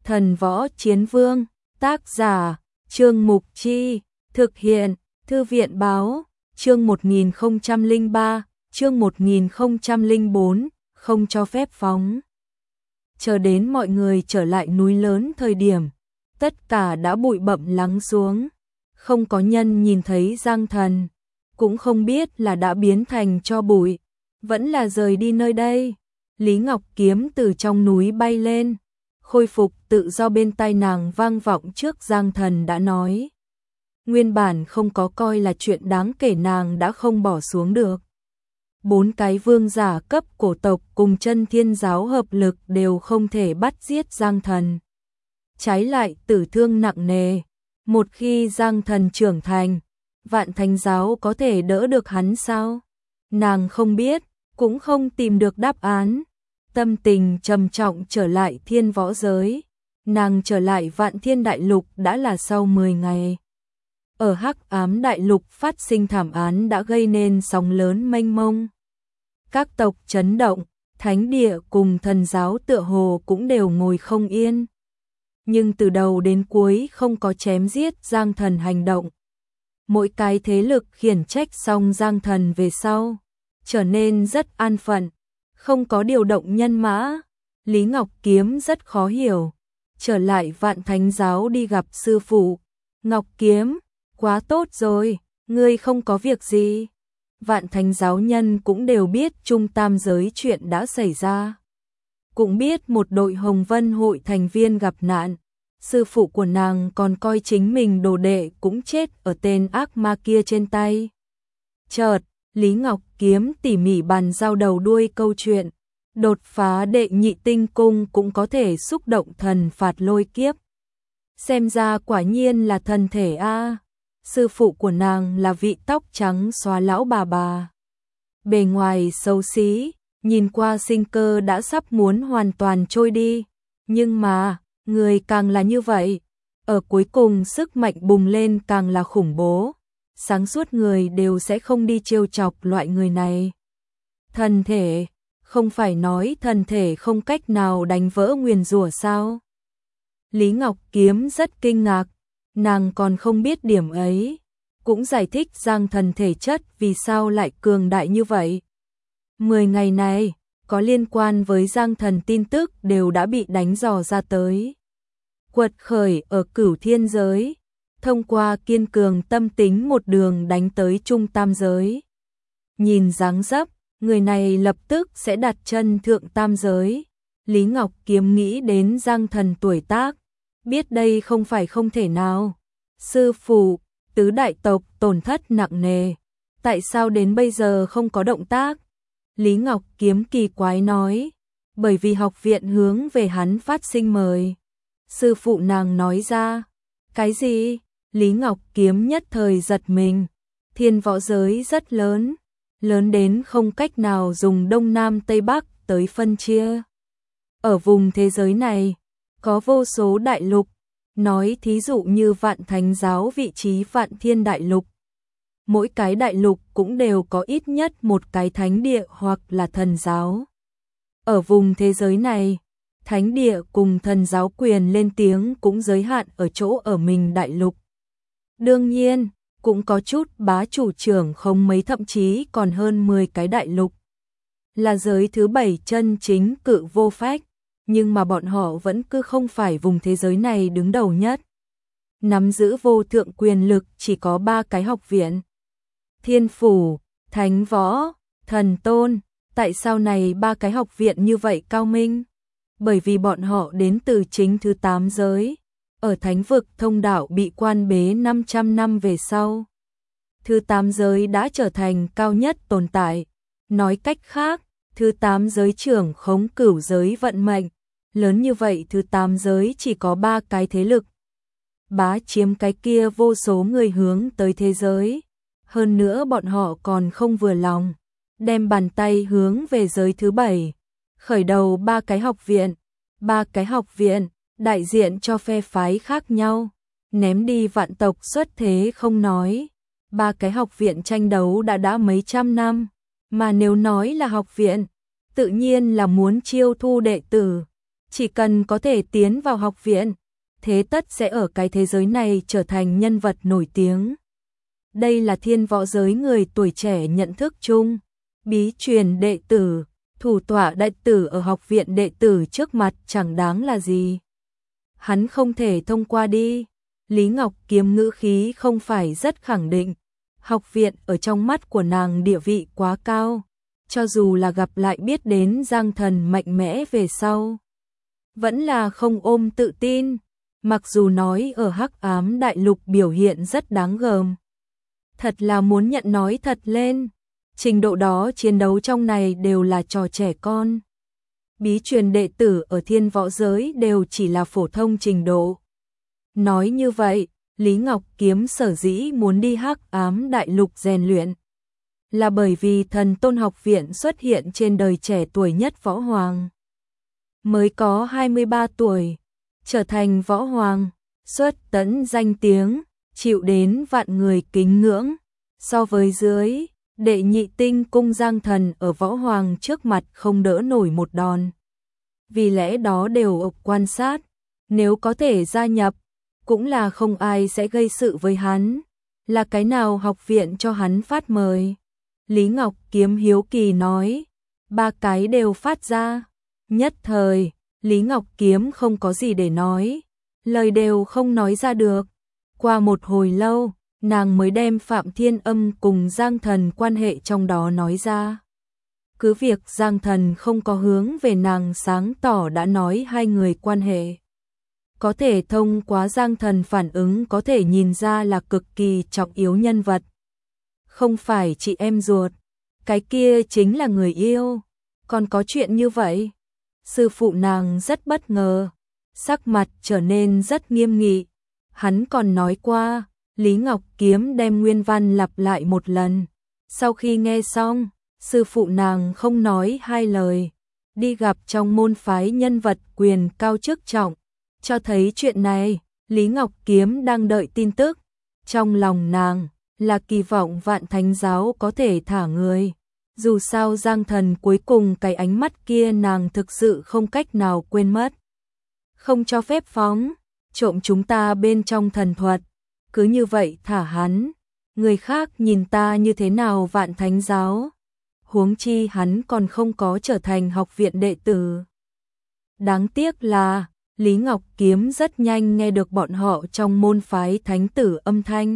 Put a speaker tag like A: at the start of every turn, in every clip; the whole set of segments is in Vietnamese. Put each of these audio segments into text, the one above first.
A: Thần Võ Chiến Vương, tác giả, Trương Mục Chi, thực hiện, Thư viện Báo, chương 1003, chương 1004, không cho phép phóng. Chờ đến mọi người trở lại núi lớn thời điểm, tất cả đã bụi bặm lắng xuống, không có nhân nhìn thấy Giang Thần, cũng không biết là đã biến thành tro bụi, vẫn là rời đi nơi đây. Lý Ngọc Kiếm từ trong núi bay lên, khôi phục tự do bên tai nàng vang vọng trước Giang Thần đã nói. Nguyên bản không có coi là chuyện đáng kể nàng đã không bỏ xuống được. 4 cái vương giả cấp cổ tộc cùng chân thiên giáo hợp lực đều không thể bắt giết Giang Thần. Trái lại tử thương nặng nề, một khi Giang Thần trưởng thành, Vạn Thánh giáo có thể đỡ được hắn sao? Nàng không biết, cũng không tìm được đáp án. Tâm tình trầm trọng trở lại thiên võ giới, nàng trở lại Vạn Thiên Đại Lục đã là sau 10 ngày. Ở Hắc Ám Đại Lục phát sinh thảm án đã gây nên sóng lớn mênh mông. Các tộc chấn động, thánh địa cùng thần giáo tựa hồ cũng đều ngồi không yên. Nhưng từ đầu đến cuối không có chém giết Giang Thần hành động. Mỗi cái thế lực khiển trách xong Giang Thần về sau, trở nên rất an phận, không có điều động nhân mã. Lý Ngọc Kiếm rất khó hiểu, trở lại Vạn Thánh giáo đi gặp sư phụ. Ngọc Kiếm, quá tốt rồi, ngươi không có việc gì. Vạn Thánh giáo nhân cũng đều biết Trung Tam giới chuyện đã xảy ra. Cũng biết một đội Hồng Vân hội thành viên gặp nạn. Sư phụ của nàng còn coi chính mình đồ đệ cũng chết ở tên ác ma kia trên tay. Chợt, Lý Ngọc Kiếm tỉ mỉ bàn giao đầu đuôi câu chuyện. Đột phá đệ nhị tinh cung cũng có thể xúc động thần phạt lôi kiếp. Xem ra quả nhiên là thần thể a. Sư phụ của nàng là vị tóc trắng xóa lão bà. Bề ngoài xấu xí, nhìn qua sinh cơ đã sắp muốn hoàn toàn trôi đi. Nhưng mà, người càng là như vậy, ở cuối cùng sức mạnh bùng lên càng là khủng bố. Sáng suốt người đều sẽ không đi trêu chọc loại người này. Thần thể, không phải nói thần thể không cách nào đánh vỡ nguyền rủa sao? Lý Ngọc Kiếm rất kinh ngạc, nàng còn không biết điểm ấy, cũng giải thích Giang Thần thể chất vì sao lại cường đại như vậy. 10 ngày này, có liên quan với Giang Thần tin tức đều đã bị đánh dò ra tới. Quật khởi ở Cửu Thiên giới, thông qua kiên cường tâm tính một đường đánh tới Trung Tam giới. Nhìn dáng dấp, người này lập tức sẽ đặt chân thượng tam giới. Lý Ngọc Kiếm nghĩ đến Giang Thần tuổi tác, biết đây không phải không thể nào. Sư phụ, tứ đại tộc tổn thất nặng nề, tại sao đến bây giờ không có động tác? Lý Ngọc Kiếm kỳ quái nói, bởi vì học viện hướng về hắn phát sinh mời. Sư phụ nàng nói ra, cái gì? Lý Ngọc Kiếm nhất thời giật mình, thiên võ giới rất lớn, lớn đến không cách nào dùng Đông Nam Tây Bắc tới phân chia. Ở vùng thế giới này, có vô số đại lục, nói thí dụ như Vạn Thánh giáo vị trí Vạn Thiên Đại Lục. Mỗi cái đại lục cũng đều có ít nhất một cái thánh địa hoặc là thần giáo. Ở vùng thế giới này, thánh địa cùng thần giáo quyền lên tiếng cũng giới hạn ở chỗ ở mình đại lục. Đương nhiên, cũng có chút bá chủ trưởng không mấy thậm chí còn hơn 10 cái đại lục. Là giới thứ 7 chân chính cự vô phách, nhưng mà bọn họ vẫn cứ không phải vùng thế giới này đứng đầu nhất. Nắm giữ vô thượng quyền lực chỉ có 3 cái học viện. Thiên Phủ, Thánh Võ, Thần Tôn. Tại sao này 3 cái học viện như vậy cao minh? Bởi vì bọn họ đến từ chính thứ 8 giới. Ở thánh vực thông đạo bị quan bế 500 năm về sau. Thứ 8 giới đã trở thành cao nhất tồn tại. Nói cách khác, thứ 8 giới trưởng khống cửu giới vận mệnh. Lớn như vậy thứ 8 giới chỉ có 3 cái thế lực. Bá chiếm cái kia vô số người hướng tới thế giới. Hơn nữa bọn họ còn không vừa lòng. Đem bàn tay hướng về giới thứ 7. Khởi đầu 3 cái học viện. 3 cái học viện, đại diện cho phe phái khác nhau. Ném đi vạn tộc xuất thế không nói. 3 cái học viện tranh đấu đã mấy trăm năm. Mà nếu nói là học viện, tự nhiên là muốn chiêu thu đệ tử. Chỉ cần có thể tiến vào học viện, thế tất sẽ ở cái thế giới này trở thành nhân vật nổi tiếng. Đây là thiên võ giới người tuổi trẻ nhận thức chung. Bí truyền đệ tử, thủ tọa đệ tử ở học viện đệ tử trước mặt chẳng đáng là gì. Hắn không thể thông qua đi. Lý Ngọc Kiếm ngữ khí không phải rất khẳng định. Học viện ở trong mắt của nàng địa vị quá cao. Cho dù là gặp lại biết đến Giang Thần mạnh mẽ về sau, vẫn là không ôm tự tin. Mặc dù nói ở Hắc Ám Đại Lục biểu hiện rất đáng gờm, thật là muốn nhận nói thật lên. Trình độ đó chiến đấu trong này đều là trò trẻ con. Bí truyền đệ tử ở thiên võ giới đều chỉ là phổ thông trình độ. Nói như vậy, Lý Ngọc Kiếm sở dĩ muốn đi Hắc Ám Đại Lục rèn luyện, là bởi vì Thần Tôn học viện xuất hiện trên đời trẻ tuổi nhất võ hoàng. Mới có 23 tuổi, trở thành võ hoàng, xuất tẫn danh tiếng, chịu đến vạn người kính ngưỡng. So với dưới, đệ nhị tinh cung Giang Thần ở võ hoàng trước mặt không đỡ nổi một đòn. Vì lẽ đó đều quan sát, nếu có thể gia nhập, cũng là không ai sẽ gây sự với hắn. Là cái nào học viện cho hắn phát mời? Lý Ngọc Kiếm hiếu kỳ nói, 3 cái đều phát ra. Nhất thời, Lý Ngọc Kiếm không có gì để nói, lời đều không nói ra được. Qua một hồi lâu, nàng mới đem Phạm Thiên Âm cùng Giang Thần quan hệ trong đó nói ra. Cứ việc Giang Thần không có hướng về nàng sáng tỏ đã nói hai người quan hệ. Có thể thông qua Giang Thần phản ứng có thể nhìn ra là cực kỳ trọng yếu nhân vật. Không phải chị em ruột, cái kia chính là người yêu. Còn có chuyện như vậy? Sư phụ nàng rất bất ngờ, sắc mặt trở nên rất nghiêm nghị. Hắn còn nói qua, Lý Ngọc Kiếm đem nguyên văn lặp lại một lần. Sau khi nghe xong, sư phụ nàng không nói hai lời, đi gặp trong môn phái nhân vật quyền cao chức trọng, cho thấy chuyện này, Lý Ngọc Kiếm đang đợi tin tức. Trong lòng nàng là kỳ vọng Vạn Thánh giáo có thể thả người. Dù sao Giang Thần cuối cùng cái ánh mắt kia nàng thực sự không cách nào quên mất. Không cho phép phóng, trộm chúng ta bên trong thần thuật. Cứ như vậy thả hắn, người khác nhìn ta như thế nào Vạn Thánh giáo. Huống chi hắn còn không có trở thành học viện đệ tử. Đáng tiếc là, Lý Ngọc Kiếm rất nhanh nghe được bọn họ trong môn phái thánh tử âm thanh.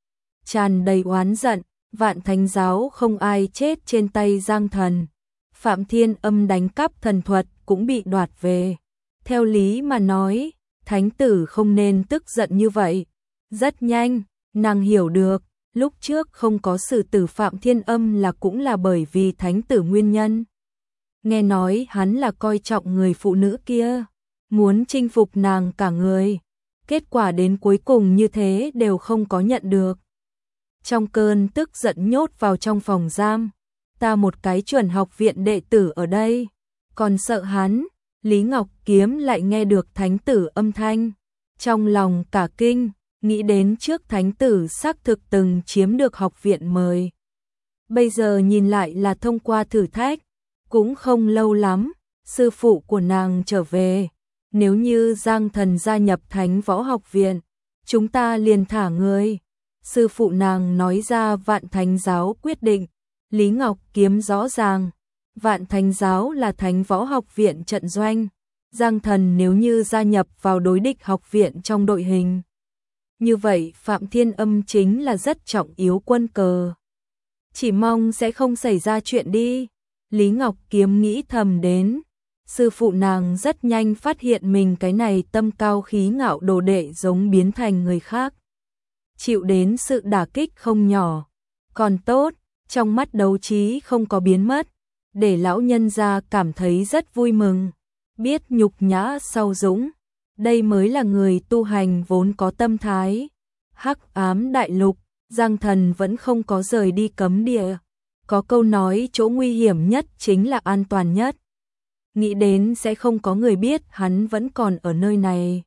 A: Tràn đầy oán giận, Vạn Thánh giáo không ai chết trên tay Giang Thần. Phạm Thiên Âm đánh cắp thần thuật cũng bị đoạt về. Theo lý mà nói, thánh tử không nên tức giận như vậy. Rất nhanh, nàng hiểu được, lúc trước không có xử tử Phạm Thiên Âm là cũng là bởi vì thánh tử nguyên nhân. Nghe nói hắn là coi trọng người phụ nữ kia, muốn chinh phục nàng cả người. Kết quả đến cuối cùng như thế đều không có nhận được. Trong cơn tức giận nhốt vào trong phòng giam, ta một cái chuẩn học viện đệ tử ở đây, còn sợ hắn. Lý Ngọc Kiếm lại nghe được thánh tử âm thanh, trong lòng cả kinh, nghĩ đến trước thánh tử xác thực từng chiếm được học viện mời. Bây giờ nhìn lại là thông qua thử thách, cũng không lâu lắm, sư phụ của nàng trở về. Nếu như Giang Thần gia nhập Thánh Võ Học Viện, chúng ta liền thả người. Sư phụ nàng nói ra Vạn Thánh giáo quyết định. Lý Ngọc Kiếm rõ ràng, Vạn Thánh giáo là Thánh Võ Học Viện trận doanh. Giang Thần nếu như gia nhập vào đối địch học viện trong đội hình, như vậy Phạm Thiên Âm chính là rất trọng yếu quân cờ. Chỉ mong sẽ không xảy ra chuyện đi. Lý Ngọc Kiếm nghĩ thầm đến. Sư phụ nàng rất nhanh phát hiện mình cái này tâm cao khí ngạo đồ đệ giống biến thành người khác. Chịu đến sự đả kích không nhỏ. Còn tốt, trong mắt đấu trí không có biến mất, để lão nhân gia cảm thấy rất vui mừng. Biết nhục nhã sau dũng, đây mới là người tu hành vốn có tâm thái. Hắc Ám Đại Lục, Giang Thần vẫn không có rời đi cấm địa. Có câu nói chỗ nguy hiểm nhất chính là an toàn nhất. Nghĩ đến sẽ không có người biết hắn vẫn còn ở nơi này.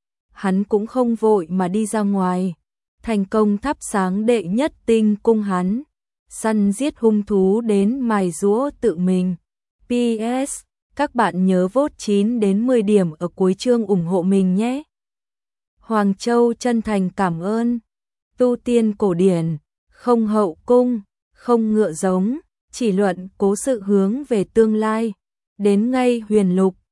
A: Hắn cũng không vội mà đi ra ngoài. Thành công thắp sáng đệ nhất tinh cung hắn. Săn giết hung thú đến mài giũa tự mình. PS, Các bạn nhớ vote 9 đến 10 điểm ở cuối chương ủng hộ mình nhé. Hoàng Châu chân thành cảm ơn. Tu tiên cổ điển, không hậu cung, không ngựa giống, chỉ luận cố sự hướng về tương lai. Đến ngay huyền lục,